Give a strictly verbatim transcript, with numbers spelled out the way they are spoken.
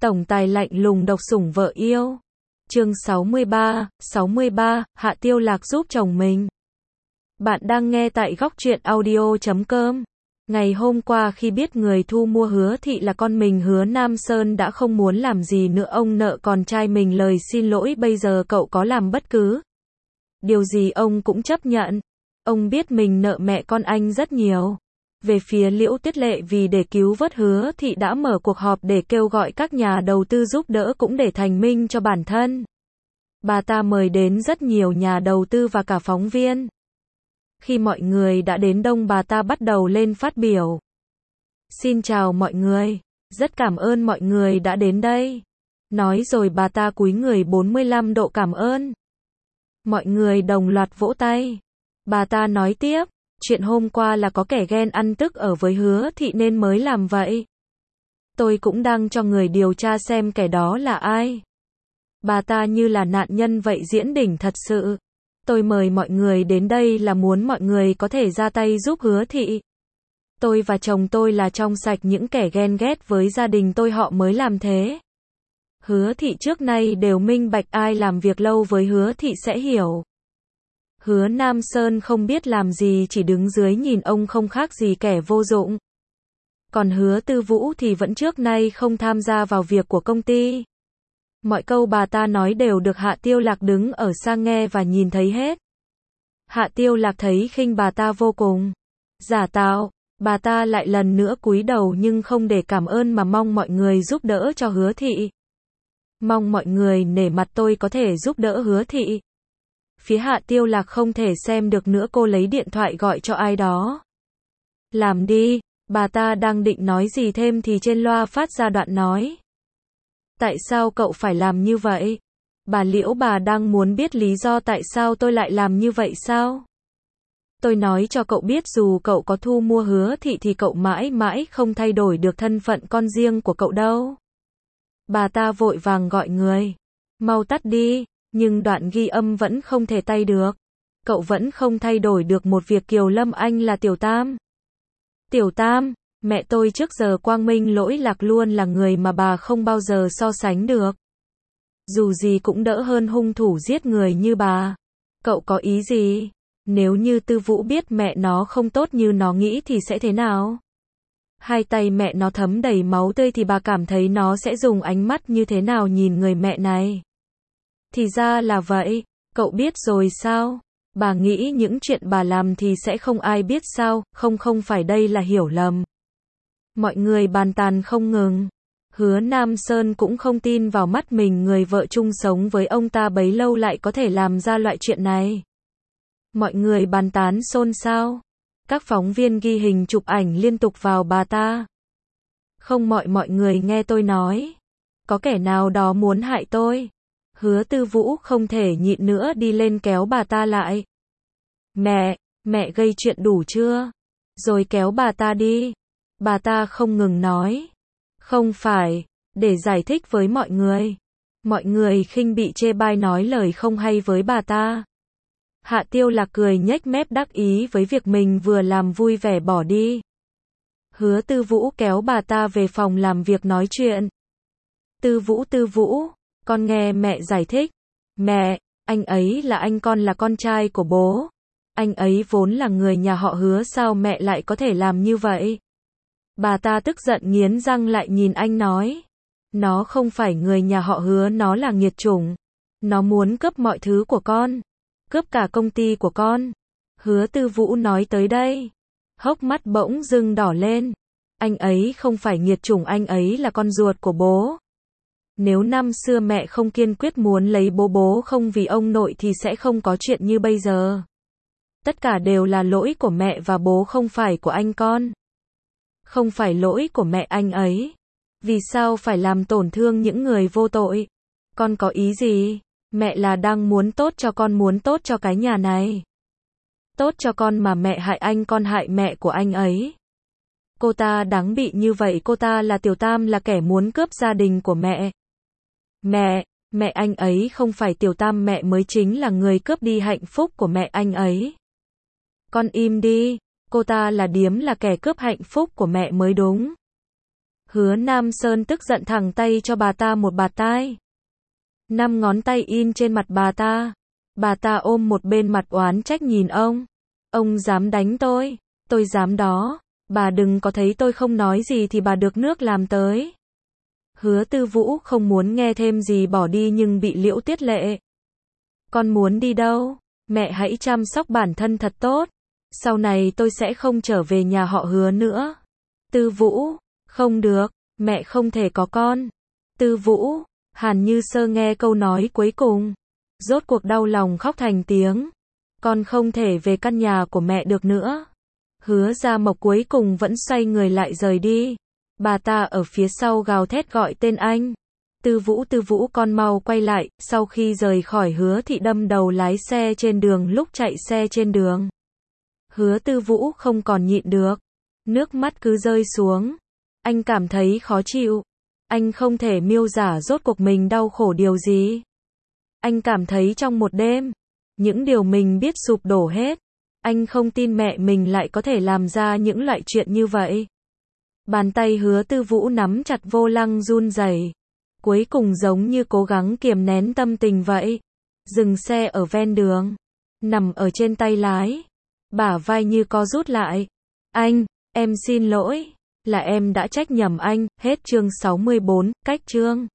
Tổng tài lạnh lùng độc sủng vợ yêu. Chương sáu mươi ba, sáu mươi ba, Hạ Tiêu Lạc giúp chồng mình. Bạn đang nghe tại góc truyện audio chấm com. Ngày hôm qua khi biết người thu mua Hứa Thị là con mình Hứa Nam Sơn đã không muốn làm gì nữa, ông nợ con trai mình lời xin lỗi, bây giờ cậu có làm bất cứ điều gì ông cũng chấp nhận. Ông biết mình nợ mẹ con anh rất nhiều. Về phía Liễu Tuyết Lệ, vì để cứu vớt Hứa Thị đã mở cuộc họp để kêu gọi các nhà đầu tư giúp đỡ, cũng để thành minh cho bản thân. Bà ta mời đến rất nhiều nhà đầu tư và cả phóng viên. Khi mọi người đã đến đông, bà ta bắt đầu lên phát biểu. Xin chào mọi người, rất cảm ơn mọi người đã đến đây. Nói rồi bà ta cúi người bốn mươi lăm độ cảm ơn. Mọi người đồng loạt vỗ tay. Bà ta nói tiếp, chuyện hôm qua là có kẻ ghen ăn tức ở với Hứa Thị nên mới làm vậy. Tôi cũng đang cho người điều tra xem kẻ đó là ai. Bà ta như là nạn nhân vậy, diễn đỉnh thật sự. Tôi mời mọi người đến đây là muốn mọi người có thể ra tay giúp Hứa Thị. Tôi và chồng tôi là trong sạch, những kẻ ghen ghét với gia đình tôi họ mới làm thế. Hứa Thị trước nay đều minh bạch, ai làm việc lâu với Hứa Thị sẽ hiểu. Hứa Nam Sơn không biết làm gì, chỉ đứng dưới nhìn ông không khác gì kẻ vô dụng. Còn Hứa Tư Vũ thì vẫn trước nay không tham gia vào việc của công ty. Mọi câu bà ta nói đều được Hạ Tiêu Lạc đứng ở xa nghe và nhìn thấy hết. Hạ Tiêu Lạc thấy khinh bà ta vô cùng. Giả tạo, bà ta lại lần nữa cúi đầu nhưng không để cảm ơn mà mong mọi người giúp đỡ cho Hứa Thị. Mong mọi người nể mặt tôi có thể giúp đỡ Hứa Thị. Phía Hạ Tiêu Lạc không thể xem được nữa, cô lấy điện thoại gọi cho ai đó. Làm đi, bà ta đang định nói gì thêm thì trên loa phát ra đoạn nói. Tại sao cậu phải làm như vậy? Bà Liễu, bà đang muốn biết lý do tại sao tôi lại làm như vậy sao? Tôi nói cho cậu biết, dù cậu có thu mua Hứa Thị thì cậu mãi mãi không thay đổi được thân phận con riêng của cậu đâu. Bà ta vội vàng gọi người. Mau tắt đi. Nhưng đoạn ghi âm vẫn không thể tay được. Cậu vẫn không thay đổi được một việc Kiều Lâm Anh là Tiểu Tam. Tiểu Tam, mẹ tôi trước giờ quang minh lỗi lạc, luôn là người mà bà không bao giờ so sánh được. Dù gì cũng đỡ hơn hung thủ giết người như bà. Cậu có ý gì? Nếu như Tư Vũ biết mẹ nó không tốt như nó nghĩ thì sẽ thế nào? Hai tay mẹ nó thấm đầy máu tươi thì bà cảm thấy nó sẽ dùng ánh mắt như thế nào nhìn người mẹ này? Thì ra là vậy, cậu biết rồi sao? Bà nghĩ những chuyện bà làm thì sẽ không ai biết sao? Không không phải, đây là hiểu lầm. Mọi người bàn tán không ngừng. Hứa Nam Sơn cũng không tin vào mắt mình, người vợ chung sống với ông ta bấy lâu lại có thể làm ra loại chuyện này. Mọi người bàn tán xôn xao. Các phóng viên ghi hình chụp ảnh liên tục vào bà ta. Không, mọi mọi người nghe tôi nói. Có kẻ nào đó muốn hại tôi. Hứa Tư Vũ không thể nhịn nữa, đi lên kéo bà ta lại. Mẹ, mẹ gây chuyện đủ chưa? Rồi kéo bà ta đi. Bà ta không ngừng nói. Không phải, để giải thích với mọi người. Mọi người khinh bị chê bai, nói lời không hay với bà ta. Hạ Tiêu Lạc cười nhếch mép đắc ý với việc mình vừa làm, vui vẻ bỏ đi. Hứa Tư Vũ kéo bà ta về phòng làm việc nói chuyện. Tư Vũ, Tư Vũ, con nghe mẹ giải thích. Mẹ, anh ấy là anh con, là con trai của bố. Anh ấy vốn là người nhà họ Hứa, sao mẹ lại có thể làm như vậy? Bà ta tức giận nghiến răng lại nhìn anh nói. Nó không phải người nhà họ Hứa, nó là nghiệt chủng. Nó muốn cướp mọi thứ của con. Cướp cả công ty của con. Hứa Tư Vũ nói tới đây. Hốc mắt bỗng dưng đỏ lên. Anh ấy không phải nghiệt chủng, anh ấy là con ruột của bố. Nếu năm xưa mẹ không kiên quyết muốn lấy bố, bố không vì ông nội thì sẽ không có chuyện như bây giờ. Tất cả đều là lỗi của mẹ và bố, không phải của anh con. Không phải lỗi của mẹ anh ấy. Vì sao phải làm tổn thương những người vô tội? Con có ý gì? Mẹ là đang muốn tốt cho con, muốn tốt cho cái nhà này. Tốt cho con mà mẹ hại anh, con hại mẹ của anh ấy. Cô ta đáng bị như vậy, cô ta là Tiểu Tam, là kẻ muốn cướp gia đình của mẹ. Mẹ, mẹ anh ấy không phải Tiểu Tam, mẹ mới chính là người cướp đi hạnh phúc của mẹ anh ấy. Con im đi, cô ta là điếm, là kẻ cướp hạnh phúc của mẹ mới đúng. Hứa Nam Sơn tức giận thẳng tay cho bà ta một bạt tai. Năm ngón tay in trên mặt bà ta. Bà ta ôm một bên mặt oán trách nhìn ông. Ông dám đánh tôi, tôi dám đó. Bà đừng có thấy tôi không nói gì thì bà được nước làm tới. Hứa Tư Vũ không muốn nghe thêm gì bỏ đi nhưng bị Liễu Tuyết Lệ. Con muốn đi đâu? Mẹ hãy chăm sóc bản thân thật tốt. Sau này tôi sẽ không trở về nhà họ Hứa nữa. Tư Vũ, không được, mẹ không thể có con. Tư Vũ, Hàn Như Sơ nghe câu nói cuối cùng. Rốt cuộc đau lòng khóc thành tiếng. Con không thể về căn nhà của mẹ được nữa. Hứa Gia Mộc cuối cùng vẫn xoay người lại rời đi. Bà ta ở phía sau gào thét gọi tên anh. Tư Vũ, Tư Vũ con mau quay lại. Sau khi rời khỏi Hứa thị đâm đầu lái xe trên đường lúc chạy xe trên đường. Hứa Tư Vũ không còn nhịn được. Nước mắt cứ rơi xuống. Anh cảm thấy khó chịu. Anh không thể miêu tả rốt cuộc mình đau khổ điều gì. Anh cảm thấy trong một đêm, những điều mình biết sụp đổ hết. Anh không tin mẹ mình lại có thể làm ra những loại chuyện như vậy. Bàn tay Hứa Tư Vũ nắm chặt vô lăng run rẩy. Cuối cùng giống như cố gắng kiềm nén tâm tình vậy. Dừng xe ở ven đường. Nằm ở trên tay lái. Bả vai như co rút lại. Anh, em xin lỗi. Là em đã trách nhầm anh. Hết chương sáu mươi bốn, cách chương.